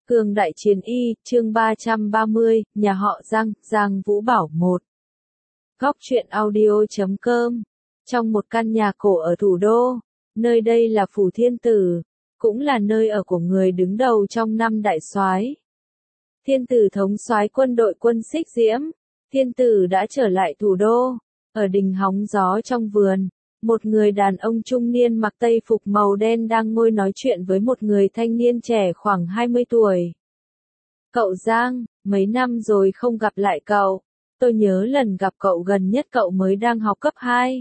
Cương đại chiến y, chương 330, nhà họ Giang, Giang Vũ Bảo 1. Góc truyện audio.com. Trong một căn nhà cổ ở thủ đô, nơi đây là Phủ Thiên Tử, cũng là nơi ở của người đứng đầu trong năm đại soái. Thiên Tử thống soái quân đội Quân Xích Diễm, Thiên Tử đã trở lại thủ đô. Ở đình hóng gió trong vườn, một người đàn ông trung niên mặc tây phục màu đen đang ngồi nói chuyện với một người thanh niên trẻ khoảng 20 tuổi. Cậu Giang, mấy năm rồi không gặp lại cậu. Tôi nhớ lần gặp cậu gần nhất cậu mới đang học cấp 2.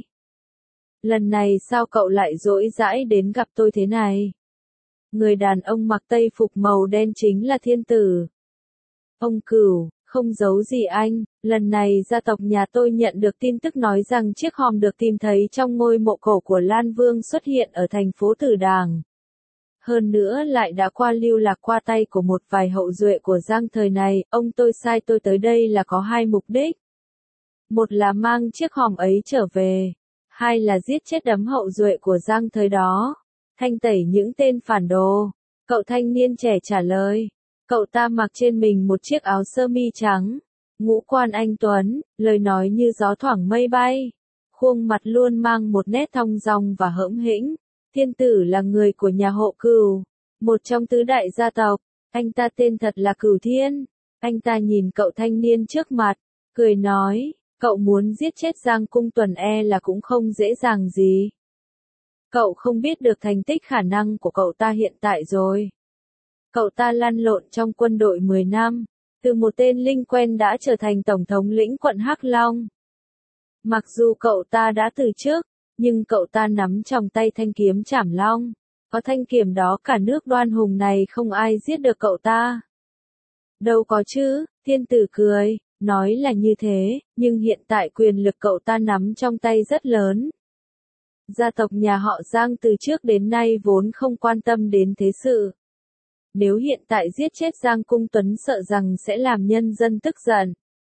Lần này sao cậu lại dỗi dãi đến gặp tôi thế này? Người đàn ông mặc tây phục màu đen chính là Thiên Tử. Ông Cửu, không giấu gì anh, lần này gia tộc nhà tôi nhận được tin tức nói rằng chiếc hòm được tìm thấy trong ngôi mộ cổ của Lan Vương xuất hiện ở thành phố Tử Đàng. Hơn nữa lại đã qua lưu lạc qua tay của một vài hậu duệ của Giang thời này, ông tôi sai tôi tới đây là có hai mục đích. Một là mang chiếc hòm ấy trở về, hai là giết chết đám hậu duệ của Giang thời đó, thanh tẩy những tên phản đồ. Cậu thanh niên trẻ trả lời. Cậu ta mặc trên mình một chiếc áo sơ mi trắng, ngũ quan anh tuấn, lời nói như gió thoảng mây bay, khuôn mặt luôn mang một nét thong dong và hỡm hĩnh. Thiên Tử là người của nhà họ Cửu, một trong tứ đại gia tộc, anh ta tên thật là Cửu Thiên. Anh ta nhìn cậu thanh niên trước mặt, cười nói, cậu muốn giết chết Giang Cung Tuần là cũng không dễ dàng gì. Cậu không biết được thành tích khả năng của cậu ta hiện tại rồi. Cậu ta lăn lộn trong quân đội 10 năm, từ một tên linh quen đã trở thành tổng thống lĩnh quận Hắc Long. Mặc dù cậu ta đã từ chức, nhưng cậu ta nắm trong tay thanh kiếm Trảm Long. Có thanh kiếm đó cả nước Đoan Hùng này không ai giết được cậu ta. Đâu có chứ, Thiên Tử cười, nói là như thế, nhưng hiện tại quyền lực cậu ta nắm trong tay rất lớn. Gia tộc nhà họ Giang từ trước đến nay vốn không quan tâm đến thế sự. Nếu hiện tại giết chết Giang Cung Tuấn sợ rằng sẽ làm nhân dân tức giận.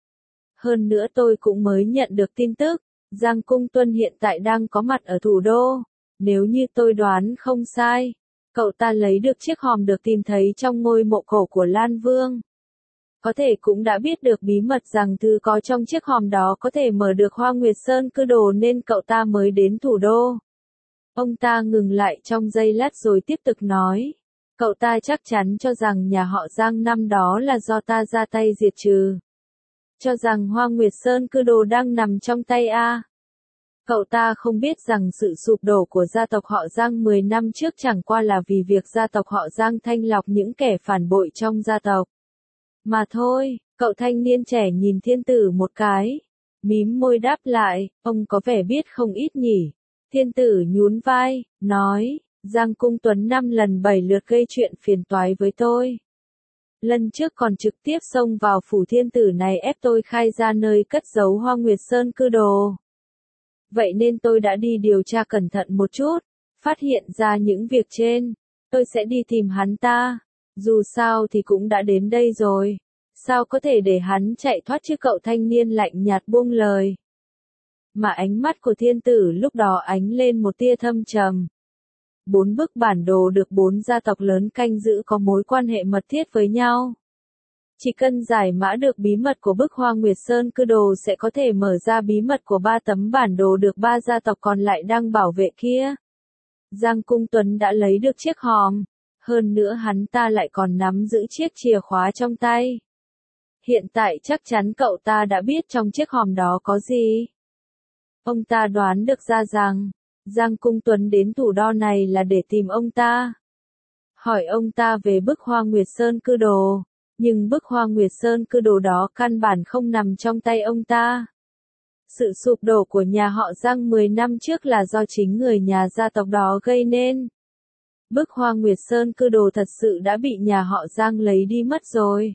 Hơn nữa tôi cũng mới nhận được tin tức, Giang Cung Tuấn hiện tại đang có mặt ở thủ đô. Nếu như tôi đoán không sai, cậu ta lấy được chiếc hòm được tìm thấy trong ngôi mộ cổ của Lan Vương. Có thể cũng đã biết được bí mật rằng thứ có trong chiếc hòm đó có thể mở được Hoa Nguyệt Sơn Cư Đồ nên cậu ta mới đến thủ đô. Ông ta ngừng lại trong giây lát rồi tiếp tục nói. Cậu ta chắc chắn cho rằng nhà họ Giang năm đó là do ta ra tay diệt trừ. Cho rằng Hoa Nguyệt Sơn Cư Đồ đang nằm trong tay A. Cậu ta không biết rằng sự sụp đổ của gia tộc họ Giang 10 năm trước chẳng qua là vì việc gia tộc họ Giang thanh lọc những kẻ phản bội trong gia tộc. Mà thôi, cậu thanh niên trẻ nhìn Thiên Tử một cái. Mím môi đáp lại, ông có vẻ biết không ít nhỉ. Thiên Tử nhún vai, nói. Giang Cung Tuấn 5 lần 7 lượt gây chuyện phiền toái với tôi. Lần trước còn trực tiếp xông vào phủ Thiên Tử này ép tôi khai ra nơi cất giấu Hoa Nguyệt Sơn Cư Đồ. Vậy nên tôi đã đi điều tra cẩn thận một chút, phát hiện ra những việc trên. Tôi sẽ đi tìm hắn ta. Dù sao thì cũng đã đến đây rồi. Sao có thể để hắn chạy thoát chứ? Cậu thanh niên lạnh nhạt buông lời. Mà ánh mắt của Thiên Tử lúc đó ánh lên một tia thâm trầm. 4 bức bản đồ được 4 gia tộc lớn canh giữ có mối quan hệ mật thiết với nhau. Chỉ cần giải mã được bí mật của bức Hoa Nguyệt Sơn Cư Đồ sẽ có thể mở ra bí mật của 3 tấm bản đồ được 3 gia tộc còn lại đang bảo vệ kia. Giang Cung Tuấn đã lấy được chiếc hòm, hơn nữa hắn ta lại còn nắm giữ chiếc chìa khóa trong tay. Hiện tại chắc chắn cậu ta đã biết trong chiếc hòm đó có gì. Ông ta đoán được ra rằng Giang Cung Tuấn đến thủ đô này là để tìm ông ta. Hỏi ông ta về bức Hoa Nguyệt Sơn Cư Đồ, nhưng bức Hoa Nguyệt Sơn Cư Đồ đó căn bản không nằm trong tay ông ta. Sự sụp đổ của nhà họ Giang 10 năm trước là do chính người nhà gia tộc đó gây nên. Bức Hoa Nguyệt Sơn Cư Đồ thật sự đã bị nhà họ Giang lấy đi mất rồi.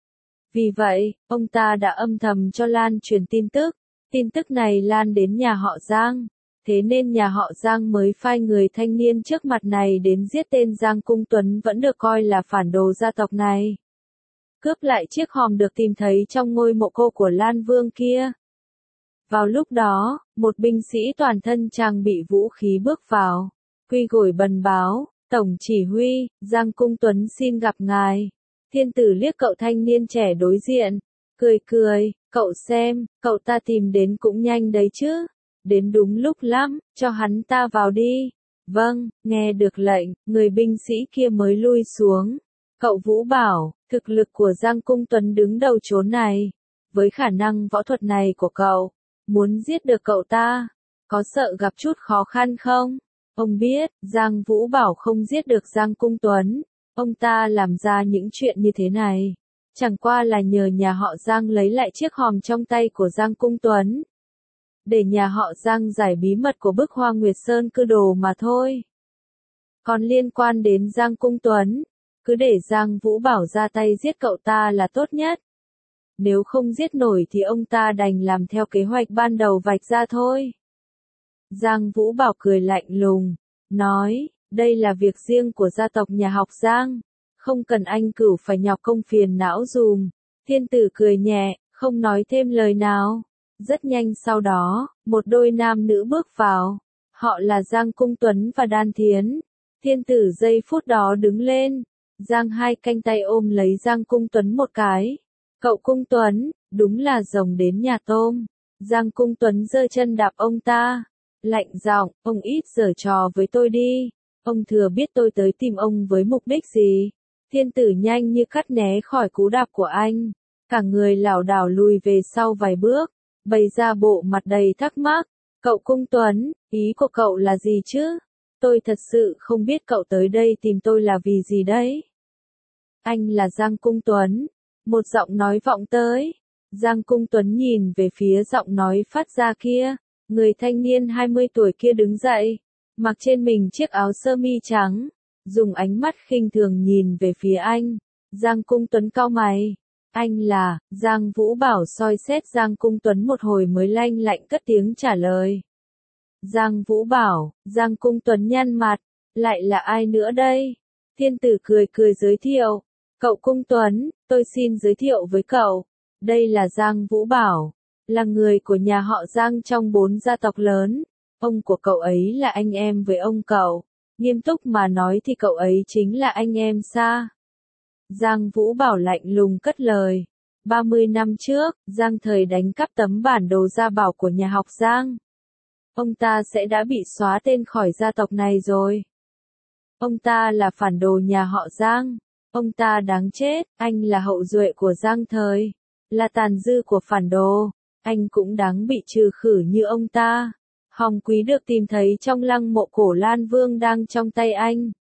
Vì vậy, ông ta đã âm thầm cho lan truyền tin tức. Tin tức này lan đến nhà họ Giang. Thế nên nhà họ Giang mới phái người thanh niên trước mặt này đến giết tên Giang Cung Tuấn vẫn được coi là phản đồ gia tộc này. Cướp lại chiếc hòm được tìm thấy trong ngôi mộ cô của Lan Vương kia. Vào lúc đó, một binh sĩ toàn thân trang bị vũ khí bước vào. Quy gối bần báo, Tổng chỉ huy, Giang Cung Tuấn xin gặp ngài. Thiên tử liếc cậu thanh niên trẻ đối diện, cười cười, cậu xem, cậu ta tìm đến cũng nhanh đấy chứ. Đến đúng lúc lắm, cho hắn ta vào đi. Vâng, nghe được lệnh, người binh sĩ kia mới lui xuống. Cậu Vũ bảo, thực lực của Giang Cung Tuấn đứng đầu chốn này. Với khả năng võ thuật này của cậu, muốn giết được cậu ta, có sợ gặp chút khó khăn không? Ông biết, Giang Vũ bảo không giết được Giang Cung Tuấn. Ông ta làm ra những chuyện như thế này, chẳng qua là nhờ nhà họ Giang lấy lại chiếc hòm trong tay của Giang Cung Tuấn. Để nhà họ Giang giải bí mật của bức Hoa Nguyệt Sơn cư đồ mà thôi. Còn liên quan đến Giang Cung Tuấn, cứ để Giang Vũ bảo ra tay giết cậu ta là tốt nhất. Nếu không giết nổi thì ông ta đành làm theo kế hoạch ban đầu vạch ra thôi. Giang Vũ bảo cười lạnh lùng, nói, đây là việc riêng của gia tộc nhà học Giang, không cần anh Cửu phải nhọc công phiền não dùm. Thiên tử cười nhẹ, không nói thêm lời nào. Rất nhanh sau đó, một đôi nam nữ bước vào. Họ là Giang Cung Tuấn và Đan Thiến. Thiên tử giây phút đó đứng lên. Giang hai cánh tay ôm lấy Giang Cung Tuấn một cái. Cậu Cung Tuấn, đúng là rồng đến nhà tôm. Giang Cung Tuấn giơ chân đạp ông ta. Lạnh giọng, ông ít giở trò với tôi đi. Ông thừa biết tôi tới tìm ông với mục đích gì. Thiên tử nhanh như cắt né khỏi cú đạp của anh. Cả người lảo đảo lùi về sau vài bước. Bày ra bộ mặt đầy thắc mắc. Cậu Cung Tuấn, ý của cậu là gì chứ? Tôi thật sự không biết cậu tới đây tìm tôi là vì gì đấy. Anh là Giang Cung Tuấn. Một giọng nói vọng tới. Giang Cung Tuấn nhìn về phía giọng nói phát ra kia. Người thanh niên 20 tuổi kia đứng dậy. Mặc trên mình chiếc áo sơ mi trắng. Dùng ánh mắt khinh thường nhìn về phía anh. Giang Cung Tuấn cau mày. Anh là, Giang Vũ bảo soi xét Giang Cung Tuấn một hồi mới lanh lạnh cất tiếng trả lời. Giang Vũ bảo, Giang Cung Tuấn nhăn mặt, lại là ai nữa đây? Thiên tử cười cười giới thiệu. Cậu Cung Tuấn, tôi xin giới thiệu với cậu. Đây là Giang Vũ bảo, là người của nhà họ Giang trong 4 gia tộc lớn. Ông của cậu ấy là anh em với ông cậu. Nghiêm túc mà nói thì cậu ấy chính là anh em xa. Giang Vũ bảo lạnh lùng cất lời. 30 năm trước, Giang Thời đánh cắp tấm bản đồ gia bảo của nhà học Giang. Ông ta sẽ đã bị xóa tên khỏi gia tộc này rồi. Ông ta là phản đồ nhà họ Giang. Ông ta đáng chết, anh là hậu duệ của Giang Thời. Là tàn dư của phản đồ. Anh cũng đáng bị trừ khử như ông ta. Hòm quý được tìm thấy trong lăng mộ cổ Lan Vương đang trong tay anh.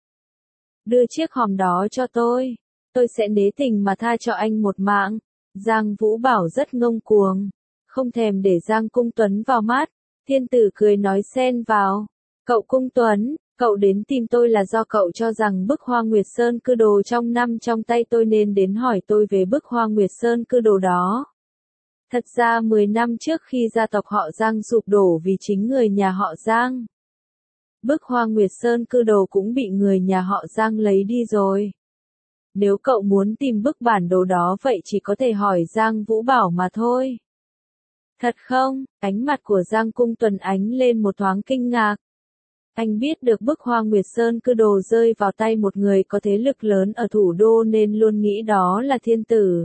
Đưa chiếc hòm đó cho tôi sẽ nế tình mà tha cho anh một mạng. Giang Vũ bảo rất ngông cuồng. Không thèm để Giang Cung Tuấn vào mắt. Thiên tử cười nói xen vào. Cậu Cung Tuấn, cậu đến tìm tôi là do cậu cho rằng bức Hoa Nguyệt Sơn cư đồ trong tay tôi nên đến hỏi tôi về bức Hoa Nguyệt Sơn cư đồ đó. Thật ra 10 năm trước khi gia tộc họ Giang sụp đổ vì chính người nhà họ Giang. Bức Hoa Nguyệt Sơn cư đồ cũng bị người nhà họ Giang lấy đi rồi. Nếu cậu muốn tìm bức bản đồ đó vậy chỉ có thể hỏi Giang Vũ bảo mà thôi. Thật không? Ánh mặt của Giang Cung Tuấn ánh lên một thoáng kinh ngạc. Anh biết được bức Hoa Nguyệt Sơn cư đồ rơi vào tay một người có thế lực lớn ở thủ đô nên luôn nghĩ đó là thiên tử.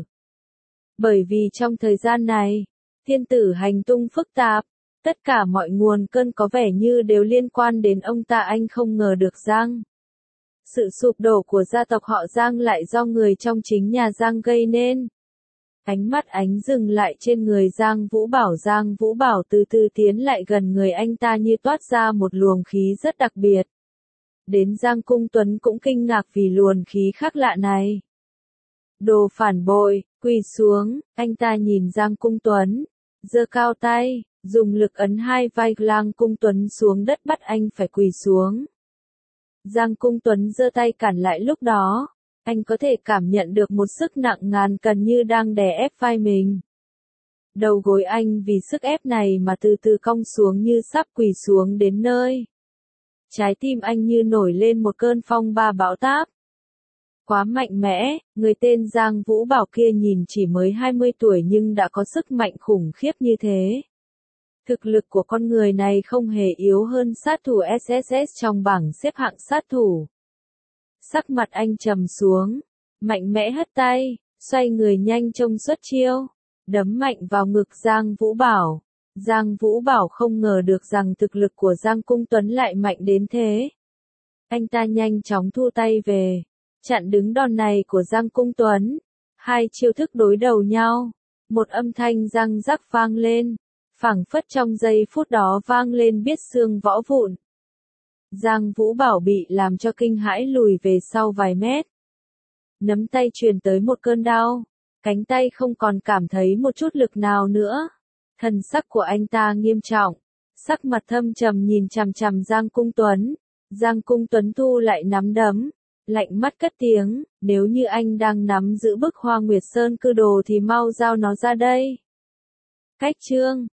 Bởi vì trong thời gian này, thiên tử hành tung phức tạp, tất cả mọi nguồn cơn có vẻ như đều liên quan đến ông ta. Anh không ngờ được rằng sự sụp đổ của gia tộc họ Giang lại do người trong chính nhà Giang gây nên. Ánh mắt ánh dừng lại trên người Giang Vũ bảo. Giang Vũ bảo từ từ tiến lại gần người anh ta như toát ra một luồng khí rất đặc biệt. Đến Giang Cung Tuấn cũng kinh ngạc vì luồng khí khác lạ này. Đồ phản bội, quỳ xuống, anh ta nhìn Giang Cung Tuấn, giơ cao tay, dùng lực ấn hai vai Giang Cung Tuấn xuống đất bắt anh phải quỳ xuống. Giang Cung Tuấn giơ tay cản lại lúc đó. Anh có thể cảm nhận được một sức nặng ngàn cân như đang đè ép vai mình. Đầu gối anh vì sức ép này mà từ từ cong xuống như sắp quỳ xuống đến nơi. Trái tim anh như nổi lên một cơn phong ba bão táp. Quá mạnh mẽ, người tên Giang Vũ bảo kia nhìn chỉ mới 20 tuổi nhưng đã có sức mạnh khủng khiếp như thế. Thực lực của con người này không hề yếu hơn sát thủ SSS trong bảng xếp hạng sát thủ. Sắc mặt anh trầm xuống, mạnh mẽ hất tay, xoay người nhanh chông xuất chiêu, đấm mạnh vào ngực Giang Vũ Bảo. Giang Vũ Bảo không ngờ được rằng thực lực của Giang Cung Tuấn lại mạnh đến thế. Anh ta nhanh chóng thu tay về, chặn đứng đòn này của Giang Cung Tuấn. Hai chiêu thức đối đầu nhau, một âm thanh răng rắc vang lên, phảng phất trong giây phút đó vang lên biết xương vỡ vụn. Giang Vũ Bảo bị làm cho kinh hãi lùi về sau vài mét. Nắm tay truyền tới một cơn đau, cánh tay không còn cảm thấy một chút lực nào nữa. Thần sắc của anh ta nghiêm trọng, sắc mặt thâm trầm nhìn chằm chằm Giang Cung Tuấn. Giang Cung Tuấn thu lại nắm đấm, lạnh mắt cất tiếng, nếu như anh đang nắm giữ bức Hoa Nguyệt Sơn Cư Đồ thì mau giao nó ra đây. Cách chương